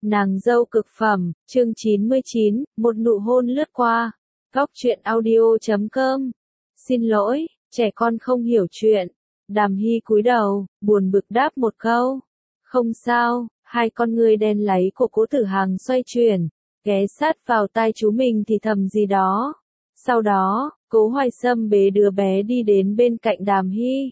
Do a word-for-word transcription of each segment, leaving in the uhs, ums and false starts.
Nàng dâu cực phẩm, chương chín mươi chín, một nụ hôn lướt qua. Góc truyện audio chấm com. Xin lỗi, trẻ con không hiểu chuyện. Đàm Hy cúi đầu, buồn bực đáp một câu. Không sao, hai con ngươi đen láy của Cố Tử Hằng xoay chuyển, ghé sát vào tai chú mình thì thầm gì đó. Sau đó, Cố Hoài Sâm bế đứa bé đi đến bên cạnh Đàm Hy.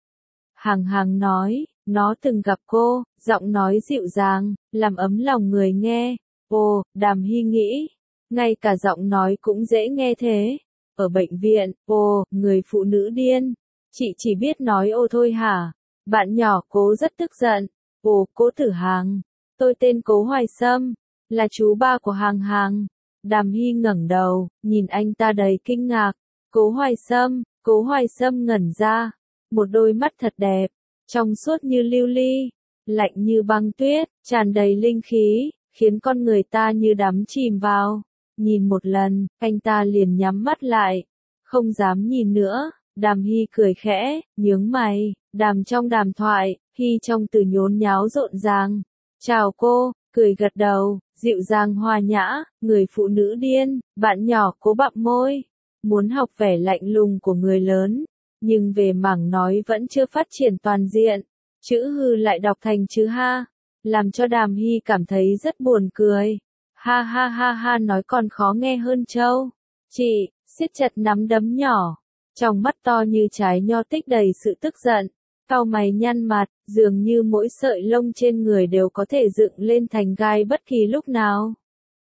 Hằng Hằng nói, nó từng gặp cô, giọng nói dịu dàng, làm ấm lòng người nghe. Ồ, Đàm Hy nghĩ, ngay cả giọng nói cũng dễ nghe thế. Ở bệnh viện, ồ, người phụ nữ điên. Chị chỉ biết nói ô thôi hả? Bạn nhỏ Cố rất tức giận. Ồ, Cố Tử Hằng, tôi tên Cố Hoài Sâm, là chú ba của Hằng Hằng. Đàm Hy ngẩng đầu, nhìn anh ta đầy kinh ngạc. Cố Hoài Sâm, Cố Hoài Sâm ngẩn ra. Một đôi mắt thật đẹp, trong suốt như lưu ly, lạnh như băng tuyết, tràn đầy linh khí, khiến con người ta như đắm chìm vào. Nhìn một lần, anh ta liền nhắm mắt lại, không dám nhìn nữa. Đàm Hy cười khẽ, nhướng mày, đàm trong đàm thoại, Hy trong từ nhốn nháo rộn ràng. Chào cô, cười gật đầu, dịu dàng hòa nhã, người phụ nữ điên. Bạn nhỏ Cố bặm môi, muốn học vẻ lạnh lùng của người lớn, nhưng về mảng nói vẫn chưa phát triển toàn diện. Chữ hư lại đọc thành chữ ha, làm cho Đàm Hy cảm thấy rất buồn cười. Ha ha ha ha nói còn khó nghe hơn trâu. Chị, siết chặt nắm đấm nhỏ, trong mắt to như trái nho tích đầy sự tức giận, cau mày nhăn mặt, dường như mỗi sợi lông trên người đều có thể dựng lên thành gai bất kỳ lúc nào.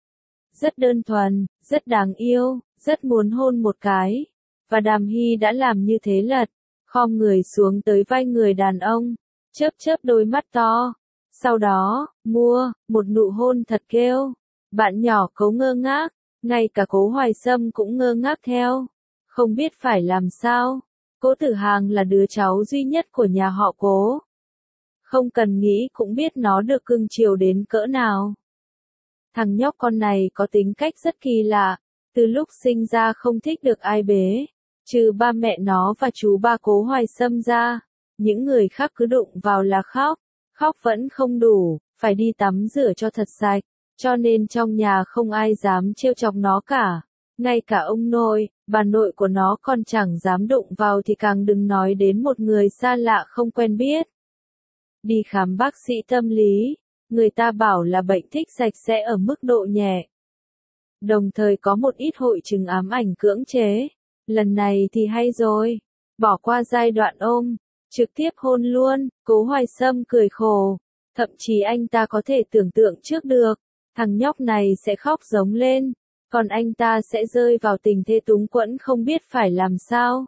Rất đơn thuần, rất đáng yêu, rất muốn hôn một cái. Và Đàm Hy đã làm như thế lật, khom người xuống tới vai người đàn ông, chớp chớp đôi mắt to. Sau đó, mua, một nụ hôn thật kêu. Bạn nhỏ Cố ngơ ngác, ngay cả Cố Hoài Sâm cũng ngơ ngác theo. Không biết phải làm sao. Cố Tử Hằng là đứa cháu duy nhất của nhà họ Cố. Không cần nghĩ cũng biết nó được cưng chiều đến cỡ nào. Thằng nhóc con này có tính cách rất kỳ lạ, từ lúc sinh ra không thích được ai bế, trừ ba mẹ nó và chú ba Cố Hoài Sâm ra. Những người khác cứ đụng vào là khóc, khóc vẫn không đủ, phải đi tắm rửa cho thật sạch, cho nên trong nhà không ai dám trêu chọc nó cả. Ngay cả ông nội, bà nội của nó còn chẳng dám đụng vào thì càng đừng nói đến một người xa lạ không quen biết. Đi khám bác sĩ tâm lý, người ta bảo là bệnh thích sạch sẽ ở mức độ nhẹ. Đồng thời có một ít hội chứng ám ảnh cưỡng chế. Lần này thì hay rồi, bỏ qua giai đoạn ôm, trực tiếp hôn luôn. Cố Hoài Sâm cười khổ, thậm chí anh ta có thể tưởng tượng trước được, thằng nhóc này sẽ khóc giống lên, còn anh ta sẽ rơi vào tình thế túng quẫn không biết phải làm sao.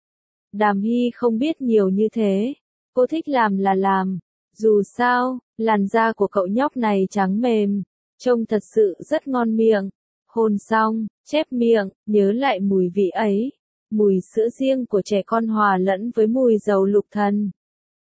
Đàm Hy không biết nhiều như thế, cô thích làm là làm, dù sao, làn da của cậu nhóc này trắng mềm, trông thật sự rất ngon miệng. Hôn xong, chép miệng, nhớ lại mùi vị ấy, mùi sữa riêng của trẻ con hòa lẫn với mùi dầu lục thần.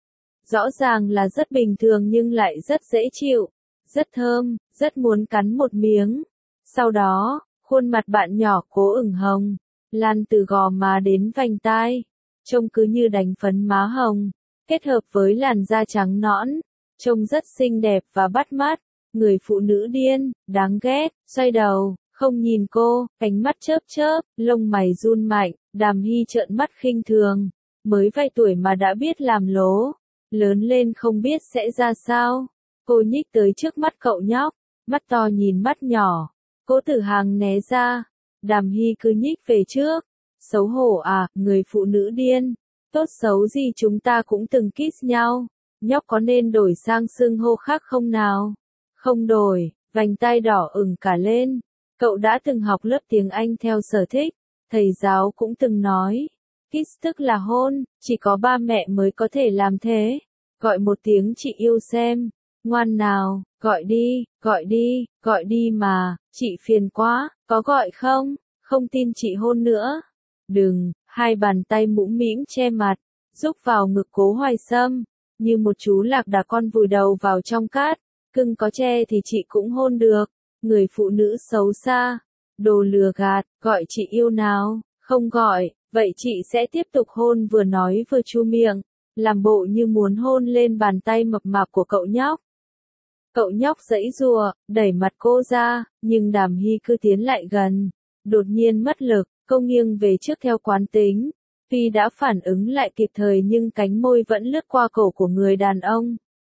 Rõ ràng là rất bình thường nhưng lại rất dễ chịu, rất thơm, rất muốn cắn một miếng. Sau đó, khuôn mặt bạn nhỏ Cố ửng hồng, lan từ gò má đến vành tai, trông cứ như đánh phấn má hồng, kết hợp với làn da trắng nõn, trông rất xinh đẹp và bắt mắt. Người phụ nữ điên, đáng ghét, xoay đầu, không nhìn cô, cánh mắt chớp chớp, lông mày run mạnh. Đàm Hy trợn mắt khinh thường, mới vài tuổi mà đã biết làm lố, lớn lên không biết sẽ ra sao. Cô nhích tới trước mắt cậu nhóc, mắt to nhìn mắt nhỏ. Cố Tử Hằng né ra, Đàm Hy cứ nhích về trước. Xấu hổ à, người phụ nữ điên, tốt xấu gì chúng ta cũng từng kiss nhau, nhóc có nên đổi sang xưng hô khác không nào? Không đổi, vành tai đỏ ửng cả lên. Cậu đã từng học lớp tiếng Anh theo sở thích, thầy giáo cũng từng nói, kiss tức là hôn, chỉ có ba mẹ mới có thể làm thế. Gọi một tiếng chị yêu xem, ngoan nào, gọi đi, gọi đi, gọi đi mà, chị phiền quá, có gọi không? Không tin chị hôn nữa. Đừng, hai bàn tay mũm mĩm che mặt, rúc vào ngực Cố Hoài Sâm, như một chú lạc đà con vùi đầu vào trong cát. Cưng có che thì chị cũng hôn được. Người phụ nữ xấu xa, đồ lừa gạt, gọi chị yêu nào, không gọi, vậy chị sẽ tiếp tục hôn, vừa nói vừa chu miệng, làm bộ như muốn hôn lên bàn tay mập mạp của cậu nhóc. Cậu nhóc giãy giụa, đẩy mặt cô ra, nhưng Đàm Hy cứ tiến lại gần. Đột nhiên mất lực, cô nghiêng về trước theo quán tính. Tuy đã phản ứng lại kịp thời nhưng cánh môi vẫn lướt qua cổ của người đàn ông.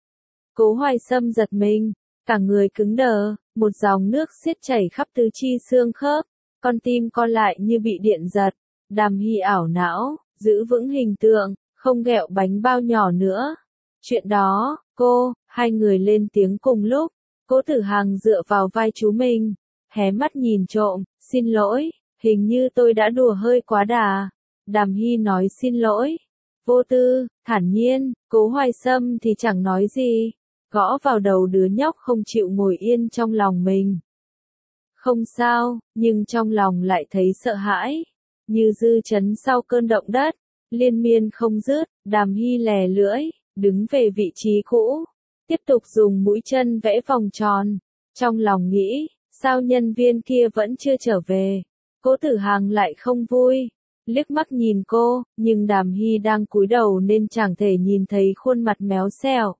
Cố Hoài Sâm giật mình, cả người cứng đờ, một dòng nước xiết chảy khắp tứ chi xương khớp, con tim co lại như bị điện giật. Đàm Hy ảo não, giữ vững hình tượng, không ghẹo bánh bao nhỏ nữa. Chuyện đó, cô, hai người lên tiếng cùng lúc. Cố Tử Hằng dựa vào vai chú mình, hé mắt nhìn trộm, xin lỗi, hình như tôi đã đùa hơi quá đà. Đàm Hy nói xin lỗi, vô tư, thản nhiên. Cố Hoài Sâm thì chẳng nói gì, gõ vào đầu đứa nhóc không chịu ngồi yên trong lòng mình. Không sao, nhưng trong lòng lại thấy sợ hãi, như dư chấn sau cơn động đất, liên miên không dứt. Đàm Hy lè lưỡi, đứng về vị trí cũ, tiếp tục dùng mũi chân vẽ vòng tròn, trong lòng nghĩ, sao nhân viên kia vẫn chưa trở về. Cố Tử Hằng lại không vui, liếc mắt nhìn cô, nhưng Đàm Hy đang cúi đầu nên chẳng thể nhìn thấy khuôn mặt méo xẹo.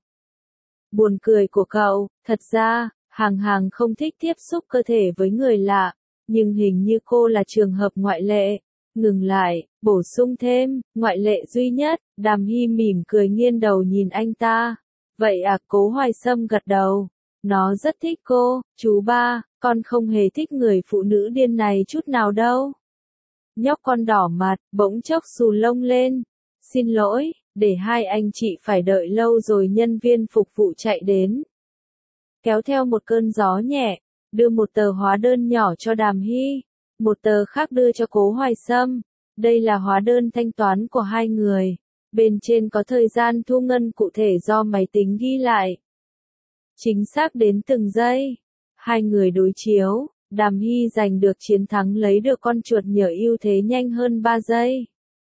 Buồn cười của cậu, thật ra, Hằng Hằng không thích tiếp xúc cơ thể với người lạ, nhưng hình như cô là trường hợp ngoại lệ. Ngừng lại, bổ sung thêm, ngoại lệ duy nhất. Đàm Hy mỉm cười nghiêng đầu nhìn anh ta. Vậy à? Cố Hoài Sâm gật đầu. Nó rất thích cô, chú ba, con không hề thích người phụ nữ điên này chút nào đâu. Nhóc con đỏ mặt, bỗng chốc xù lông lên. Xin lỗi, để hai anh chị phải đợi lâu rồi. Nhân viên phục vụ chạy đến, kéo theo một cơn gió nhẹ, đưa một tờ hóa đơn nhỏ cho Đàm Hy, một tờ khác đưa cho Cố Hoài Sâm. Đây là hóa đơn thanh toán của hai người. Bên trên có thời gian thu ngân cụ thể do máy tính ghi lại, chính xác đến từng giây. Hai người đối chiếu, Đàm Hy giành được chiến thắng, lấy được con chuột nhờ ưu thế nhanh hơn ba giây.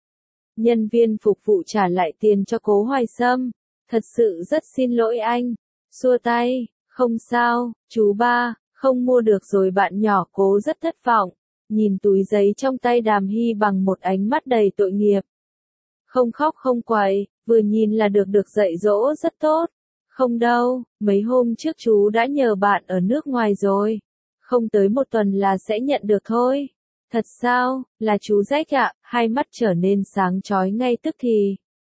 Nhân viên phục vụ trả lại tiền cho Cố Hoài Sâm. Thật sự rất xin lỗi anh. Xua tay, không sao, chú ba, không mua được rồi. Bạn nhỏ Cố rất thất vọng, nhìn túi giấy trong tay Đàm Hy bằng một ánh mắt đầy tội nghiệp. Không khóc không quậy, vừa nhìn là được được dạy dỗ rất tốt. Không đâu, mấy hôm trước chú đã nhờ bạn ở nước ngoài rồi. Không tới một tuần là sẽ nhận được thôi. Thật sao, là chú Jack ạ? Hai mắt trở nên sáng chói ngay tức thì.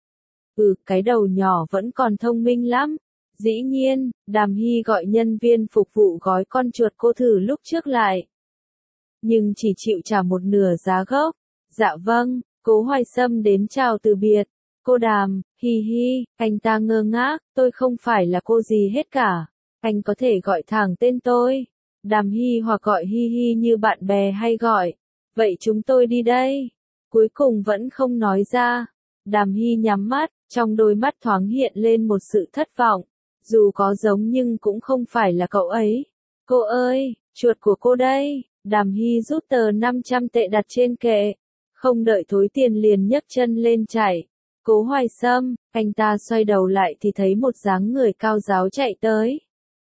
Ừ, cái đầu nhỏ vẫn còn thông minh lắm. Dĩ nhiên, Đàm Hy gọi nhân viên phục vụ gói con chuột cô thử lúc trước lại. Nhưng chỉ chịu trả một nửa giá gốc. Dạ vâng. Cố Hoài Sâm đến chào từ biệt. Cô Đàm, hi hi, anh ta ngơ ngác, tôi không phải là cô gì hết cả. Anh có thể gọi thẳng tên tôi. Đàm Hy hoặc gọi hi hi như bạn bè hay gọi. Vậy chúng tôi đi đây. Cuối cùng vẫn không nói ra. Đàm Hy nhắm mắt, trong đôi mắt thoáng hiện lên một sự thất vọng. Dù có giống nhưng cũng không phải là cậu ấy. Cô ơi, chuột của cô đây. Đàm Hy rút tờ năm trăm tệ đặt trên kệ. Không đợi thối tiền liền nhấc chân lên chạy. Cố Hoài Sâm, anh ta xoay đầu lại thì thấy một dáng người cao ráo chạy tới.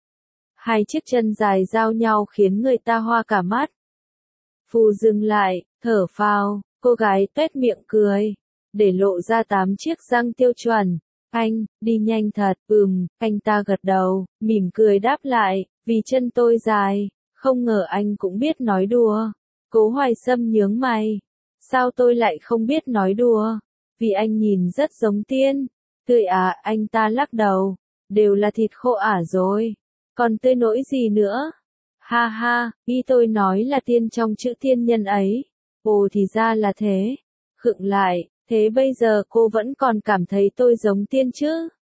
Hai chiếc chân dài giao nhau khiến người ta hoa cả mắt. Phù dừng lại, thở phào, cô gái tuét miệng cười, để lộ ra tám chiếc răng tiêu chuẩn. Anh, đi nhanh thật. Ừm, anh ta gật đầu, mỉm cười đáp lại, vì chân tôi dài. Không ngờ anh cũng biết nói đùa. Cố Hoài Sâm nhướng mày. Sao tôi lại không biết nói đùa? Vì anh nhìn rất giống tiên. Tươi à? Anh ta lắc đầu. Đều là thịt khô ả rồi. Còn tươi nỗi gì nữa? Ha ha, ý tôi nói là tiên trong chữ tiên nhân ấy. Ồ thì ra là thế. Khựng lại, thế bây giờ cô vẫn còn cảm thấy tôi giống tiên chứ?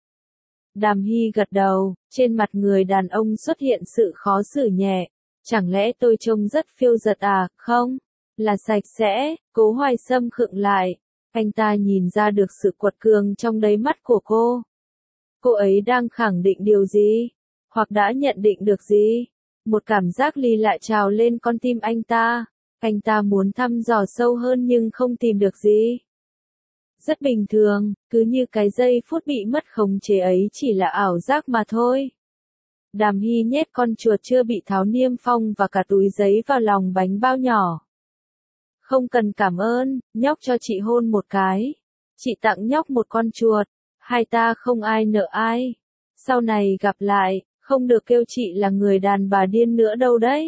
Đàm Hy gật đầu, trên mặt người đàn ông xuất hiện sự khó xử nhẹ. Chẳng lẽ tôi trông rất phiêu dật à? Không, là sạch sẽ. Cố Hoài Sâm khựng lại. Anh ta nhìn ra được sự quật cường trong đáy mắt của cô. Cô ấy đang khẳng định điều gì? Hoặc đã nhận định được gì? Một cảm giác ly lạ trào lên con tim anh ta. Anh ta muốn thăm dò sâu hơn nhưng không tìm được gì. Rất bình thường, cứ như cái giây phút bị mất khống chế ấy chỉ là ảo giác mà thôi. Đàm Hy nhét con chuột chưa bị tháo niêm phong và cả túi giấy vào lòng bánh bao nhỏ. Không cần cảm ơn, nhóc cho chị hôn một cái. Chị tặng nhóc một con chuột. Hai ta không ai nợ ai. Sau này gặp lại, Không được kêu chị là người đàn bà điên nữa đâu đấy.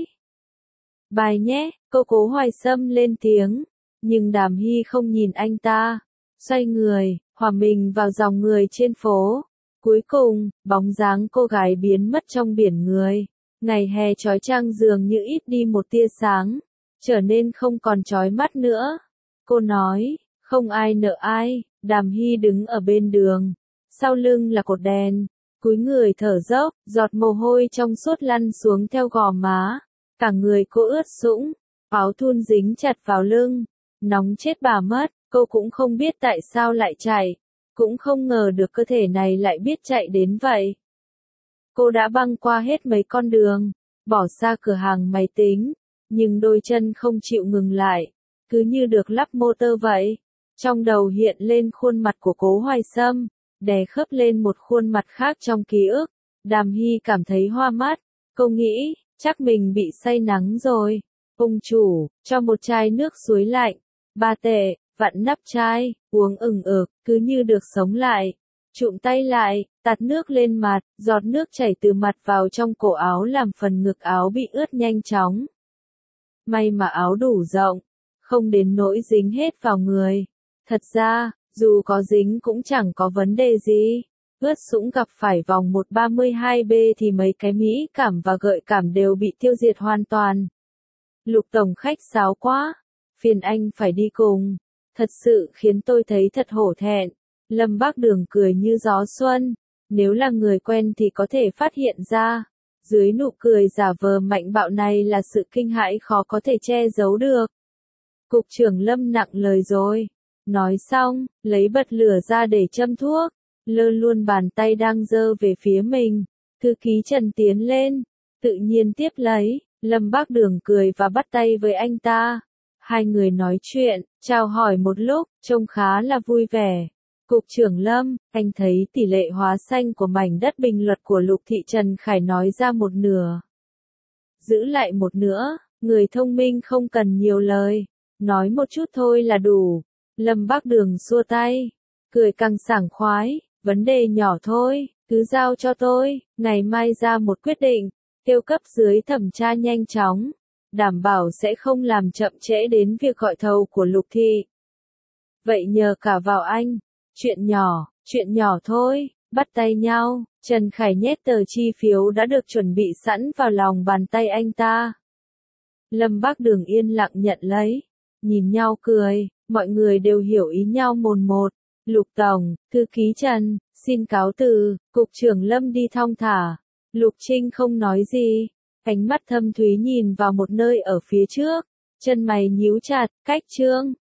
Bài nhé, cô Cố Hoài Sâm lên tiếng, nhưng Đàm Hy không nhìn anh ta, xoay người, hòa mình vào dòng người trên phố. Cuối cùng, bóng dáng cô gái biến mất trong biển người. Ngày hè chói chang dường như ít đi một tia sáng, trở nên không còn chói mắt nữa. Cô nói, không ai nợ ai. Đàm Hy đứng ở bên đường, sau lưng là cột đèn, cúi người thở dốc, giọt mồ hôi trong suốt lăn xuống theo gò má. Cả người cô ướt sũng, áo thun dính chặt vào lưng, nóng chết bà mất. Cô cũng không biết tại sao lại chạy, cũng không ngờ được cơ thể này lại biết chạy đến vậy. Cô đã băng qua hết mấy con đường, bỏ xa cửa hàng máy tính, nhưng đôi chân không chịu ngừng lại, cứ như được lắp motor vậy. Trong đầu hiện lên khuôn mặt của Cố Hoài Sâm, đè khớp lên một khuôn mặt khác trong ký ức. Đàm Hy cảm thấy hoa mắt, cô nghĩ, chắc mình bị say nắng rồi. Ông chủ, cho một chai nước suối lạnh, ba tệ, vặn nắp chai, uống ừng ực, cứ như được sống lại. Trụm tay lại, tạt nước lên mặt, giọt nước chảy từ mặt vào trong cổ áo làm phần ngực áo bị ướt nhanh chóng. May mà áo đủ rộng, không đến nỗi dính hết vào người. Thật ra, dù có dính cũng chẳng có vấn đề gì. Ướt sũng gặp phải vòng một ba mươi hai B thì mấy cái mỹ cảm và gợi cảm đều bị tiêu diệt hoàn toàn. Lục tổng khách sáo quá, phiền anh phải đi cùng. Thật sự khiến tôi thấy thật hổ thẹn. Lâm Bác Đường cười như gió xuân. Nếu là người quen thì có thể phát hiện ra. Dưới nụ cười giả vờ mạnh bạo này là sự kinh hãi khó có thể che giấu được. Cục trưởng Lâm nặng lời rồi. Nói xong, lấy bật lửa ra để châm thuốc. Lơ luôn bàn tay đang giơ về phía mình. Thư ký Trần tiến lên, tự nhiên tiếp lấy. Lâm Bác Đường cười và bắt tay với anh ta. Hai người nói chuyện, chào hỏi một lúc, trông khá là vui vẻ. Cục trưởng Lâm, anh thấy tỷ lệ hóa xanh của mảnh đất bình luật của Lục Thị Trần Khải nói ra một nửa. Giữ lại một nữa, người thông minh không cần nhiều lời. Nói một chút thôi là đủ. Lâm Bác Đường xua tay, cười càng sảng khoái, vấn đề nhỏ thôi, cứ giao cho tôi, ngày mai ra một quyết định, kêu cấp dưới thẩm tra nhanh chóng, đảm bảo sẽ không làm chậm trễ đến việc gọi thầu của Lục Thị. Vậy nhờ cả vào anh, chuyện nhỏ, chuyện nhỏ thôi, bắt tay nhau, Trần Khải nhét tờ chi phiếu đã được chuẩn bị sẵn vào lòng bàn tay anh ta. Lâm Bác Đường yên lặng nhận lấy, nhìn nhau cười. Mọi người đều hiểu ý nhau mồn một. Lục Tổng, Thư ký Trần, xin cáo từ. Cục trưởng Lâm đi thong thả. Lục Trinh không nói gì. Ánh mắt thâm thúy nhìn vào một nơi ở phía trước. Chân mày nhíu chặt, cách Trương.